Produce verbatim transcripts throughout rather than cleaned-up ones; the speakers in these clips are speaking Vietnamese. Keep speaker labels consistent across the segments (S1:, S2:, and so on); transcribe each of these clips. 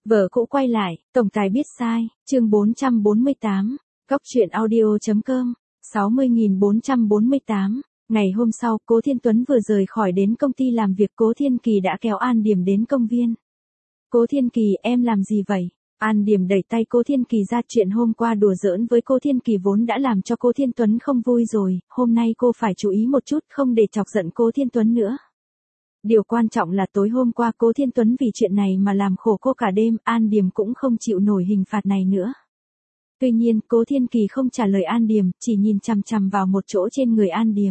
S1: Vợ cũ quay lại, tổng tài biết sai, chương bốn trăm bốn mươi tám, góc truyện audio.com, sáu mươi nghìn bốn trăm bốn mươi tám. Ngày hôm sau, Cố Thiên Tuấn vừa rời khỏi đến công ty làm việc, Cố Thiên Kỳ đã kéo An Điềm đến công viên. Cố Thiên Kỳ, em làm gì vậy? An Điềm đẩy tay Cố Thiên Kỳ ra, chuyện hôm qua đùa giỡn với Cố Thiên Kỳ vốn đã làm cho Cố Thiên Tuấn không vui rồi, hôm nay cô phải chú ý một chút không để chọc giận Cố Thiên Tuấn nữa. Điều quan trọng là tối hôm qua Cố Thiên Tuấn vì chuyện này mà làm khổ cô cả đêm, An Điềm cũng không chịu nổi hình phạt này nữa. Tuy nhiên, Cố Thiên Kỳ không trả lời An Điềm, chỉ nhìn chằm chằm vào một chỗ trên người An Điềm.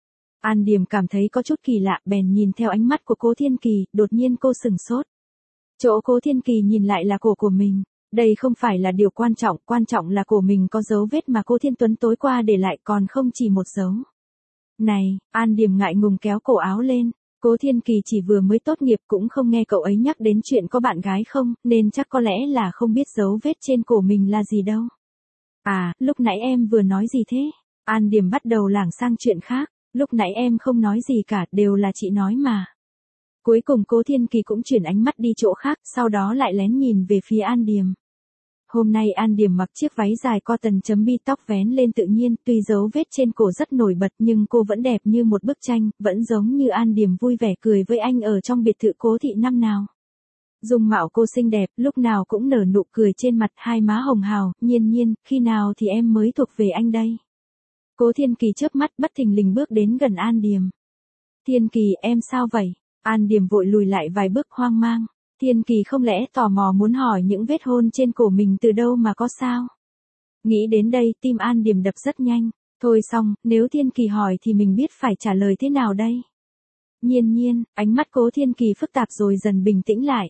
S1: An Điềm cảm thấy có chút kỳ lạ, bèn nhìn theo ánh mắt của Cố Thiên Kỳ, đột nhiên cô sửng sốt. Chỗ Cố Thiên Kỳ nhìn lại là cổ của mình. Đây không phải là điều quan trọng, quan trọng là cổ mình có dấu vết mà Cố Thiên Tuấn tối qua để lại, còn không chỉ một dấu. Này, An Điềm ngại ngùng kéo cổ áo lên. Cố Thiên Kỳ chỉ vừa mới tốt nghiệp, cũng không nghe cậu ấy nhắc đến chuyện có bạn gái không, nên chắc có lẽ là không biết dấu vết trên cổ mình là gì đâu. À, lúc nãy em vừa nói gì thế? An Điềm bắt đầu lảng sang chuyện khác. Lúc nãy em không nói gì cả, đều là chị nói mà. Cuối cùng Cố Thiên Kỳ cũng chuyển ánh mắt đi chỗ khác, sau đó lại lén nhìn về phía An Điềm. Hôm nay An Điềm mặc chiếc váy dài cotton chấm bi, tóc vén lên tự nhiên, tuy dấu vết trên cổ rất nổi bật nhưng cô vẫn đẹp như một bức tranh, vẫn giống như An Điềm vui vẻ cười với anh ở trong biệt thự Cố thị năm nào. Dung mạo cô xinh đẹp, lúc nào cũng nở nụ cười trên mặt, hai má hồng hào, Nhiên Nhiên, khi nào thì em mới thuộc về anh đây? Cố Thiên Kỳ chớp mắt bất thình lình bước đến gần An Điềm. Thiên Kỳ, em sao vậy? An Điềm vội lùi lại vài bước hoang mang. Thiên Kỳ không lẽ tò mò muốn hỏi những vết hôn trên cổ mình từ đâu mà có sao? Nghĩ đến đây, tim An Điềm đập rất nhanh. Thôi xong, nếu Thiên Kỳ hỏi thì mình biết phải trả lời thế nào đây? Nhiên Nhiên, ánh mắt Cố Thiên Kỳ phức tạp rồi dần bình tĩnh lại.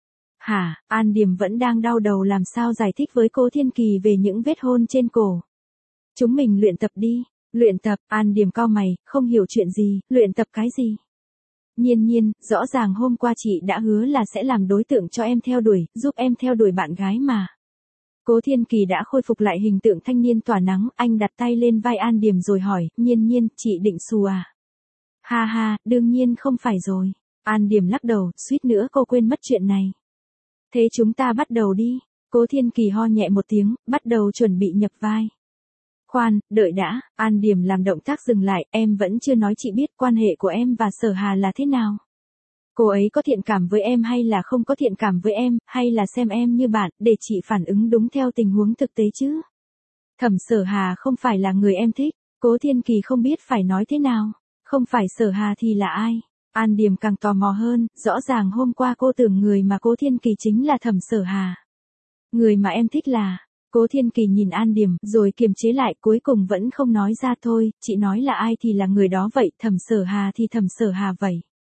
S1: Hả? An Điềm vẫn đang đau đầu làm sao giải thích với Cố Thiên Kỳ về những vết hôn trên cổ. Chúng mình luyện tập đi. Luyện tập? An Điềm cau mày, không hiểu chuyện gì, luyện tập cái gì? Nhiên Nhiên, rõ ràng hôm qua chị đã hứa là sẽ làm đối tượng cho em theo đuổi, giúp em theo đuổi bạn gái mà. Cố Thiên Kỳ đã khôi phục lại hình tượng thanh niên tỏa nắng, anh đặt tay lên vai An Điềm rồi hỏi, Nhiên Nhiên, chị định xù à? Ha ha, đương nhiên không phải rồi. An Điềm lắc đầu, suýt nữa cô quên mất chuyện này. Thế chúng ta bắt đầu đi. Cố Thiên Kỳ ho nhẹ một tiếng, bắt đầu chuẩn bị nhập vai. Khoan, đợi đã, An Điềm làm động tác dừng lại, em vẫn chưa nói chị biết quan hệ của em và Sở Hà là thế nào. Cô ấy có thiện cảm với em hay là không có thiện cảm với em, hay là xem em như bạn, để chị phản ứng đúng theo tình huống thực tế chứ. Thẩm Sở Hà không phải là người em thích. Cố Thiên Kỳ không biết phải nói thế nào. Không phải Sở Hà thì là ai? An Điềm càng tò mò hơn, rõ ràng hôm qua cô tưởng người mà Cố Thiên Kỳ chính là Thẩm Sở Hà. Người mà em thích là... Cố Thiên Kỳ nhìn An Điềm, rồi kiềm chế lại, cuối cùng vẫn không nói ra. Thôi, chị nói là ai thì là người đó vậy, Thẩm Sở Hà thì Thẩm Sở Hà vậy.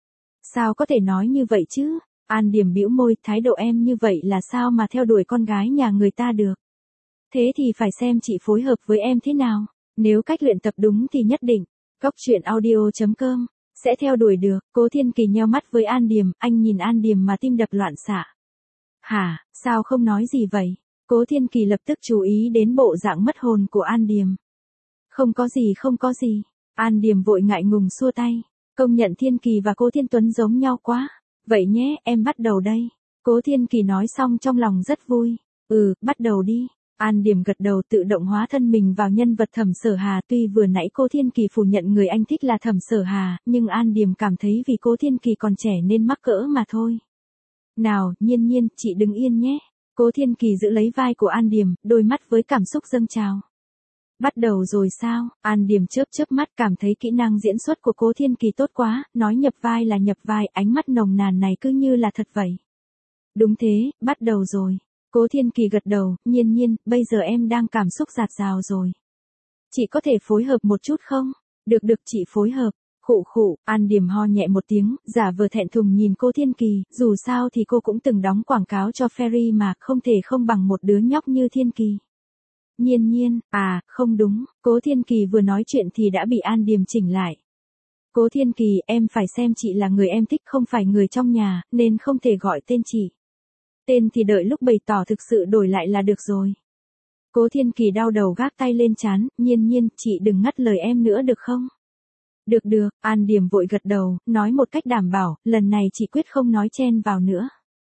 S1: Sao có thể nói như vậy chứ? An Điềm bĩu môi, thái độ em như vậy là sao mà theo đuổi con gái nhà người ta được? Thế thì phải xem chị phối hợp với em thế nào. Nếu cách luyện tập đúng thì nhất định, góc truyện audio.com, sẽ theo đuổi được. Cố Thiên Kỳ nheo mắt với An Điềm, anh nhìn An Điềm mà tim đập loạn xạ. Hả, sao không nói gì vậy? Cố Thiên Kỳ lập tức chú ý đến bộ dạng mất hồn của An Điềm. Không có gì không có gì. An Điềm vội ngại ngùng xua tay. Công nhận Thiên Kỳ và Cố Thiên Tuấn giống nhau quá. Vậy nhé, em bắt đầu đây. Cố Thiên Kỳ nói xong trong lòng rất vui. Ừ, bắt đầu đi. An Điềm gật đầu, tự động hóa thân mình vào nhân vật Thẩm Sở Hà. Tuy vừa nãy Cố Thiên Kỳ phủ nhận người anh thích là Thẩm Sở Hà, nhưng An Điềm cảm thấy vì Cố Thiên Kỳ còn trẻ nên mắc cỡ mà thôi. Nào, Nhiên Nhiên, chị đứng yên nhé. Cố Thiên Kỳ giữ lấy vai của An Điềm, đôi mắt với cảm xúc dâng trào. Bắt đầu rồi sao? An Điềm chớp chớp mắt, cảm thấy kỹ năng diễn xuất của Cố Thiên Kỳ tốt quá, nói nhập vai là nhập vai, ánh mắt nồng nàn này cứ như là thật vậy. Đúng thế, bắt đầu rồi. Cố Thiên Kỳ gật đầu, Nhiên Nhiên, bây giờ em đang cảm xúc dạt dào rồi. Chị có thể phối hợp một chút không? Được được, chị phối hợp. Khụ khụ, An Điềm ho nhẹ một tiếng, giả vờ thẹn thùng nhìn Cố Thiên Kỳ, dù sao thì cô cũng từng đóng quảng cáo cho Ferry mà, không thể không bằng một đứa nhóc như Thiên Kỳ. Nhiên Nhiên, à, không đúng, Cố Thiên Kỳ vừa nói chuyện thì đã bị An Điềm chỉnh lại. Cố Thiên Kỳ, em phải xem chị là người em thích không phải người trong nhà, nên không thể gọi tên chị. Tên thì đợi lúc bày tỏ thực sự đổi lại là được rồi. Cố Thiên Kỳ đau đầu gác tay lên trán, Nhiên Nhiên, chị đừng ngắt lời em nữa được không? Được được, An Điềm vội gật đầu, nói một cách đảm bảo, lần này chị quyết không nói chen vào nữa.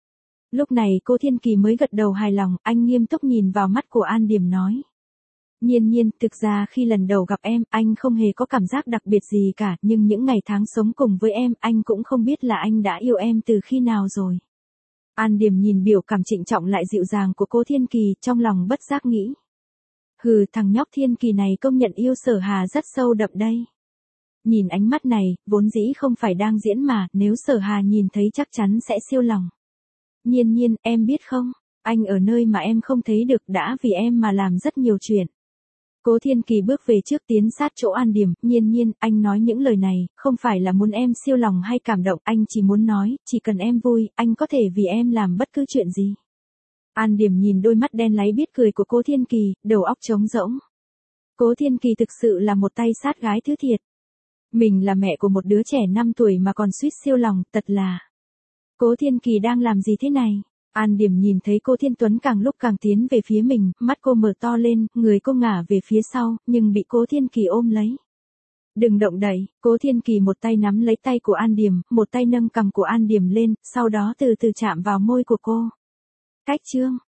S1: Lúc này cô Thiên Kỳ mới gật đầu hài lòng, anh nghiêm túc nhìn vào mắt của An Điểm nói. Nhiên nhiên, thực ra khi lần đầu gặp em, anh không hề có cảm giác đặc biệt gì cả, nhưng những ngày tháng sống cùng với em, anh cũng không biết là anh đã yêu em từ khi nào rồi. An Điểm nhìn biểu cảm trịnh trọng lại dịu dàng của cô Thiên Kỳ, trong lòng bất giác nghĩ. Hừ, thằng nhóc Thiên Kỳ này công nhận yêu Sở Hà rất sâu đậm đây. Nhìn ánh mắt này, vốn dĩ không phải đang diễn mà, nếu Sở Hà nhìn thấy chắc chắn sẽ siêu lòng. Nhiên nhiên, em biết không, anh ở nơi mà em không thấy được đã vì em mà làm rất nhiều chuyện. Cố Thiên Kỳ bước về trước tiến sát chỗ An Điểm, nhiên nhiên, anh nói những lời này, không phải là muốn em siêu lòng hay cảm động, anh chỉ muốn nói, chỉ cần em vui, anh có thể vì em làm bất cứ chuyện gì. An Điểm nhìn đôi mắt đen láy biết cười của Cố Thiên Kỳ, đầu óc trống rỗng. Cố Thiên Kỳ thực sự là một tay sát gái thứ thiệt. Mình là mẹ của một đứa trẻ năm tuổi mà còn suýt siêu lòng, thật là. Cố Thiên Kỳ đang làm gì thế này? An Điểm nhìn thấy cô Thiên Tuấn càng lúc càng tiến về phía mình, mắt cô mở to lên, người cô ngả về phía sau, nhưng bị Cố Thiên Kỳ ôm lấy. Đừng động đậy, Cố Thiên Kỳ một tay nắm lấy tay của An Điểm, một tay nâng cằm của An Điểm lên, sau đó từ từ chạm vào môi của cô. Cách chương.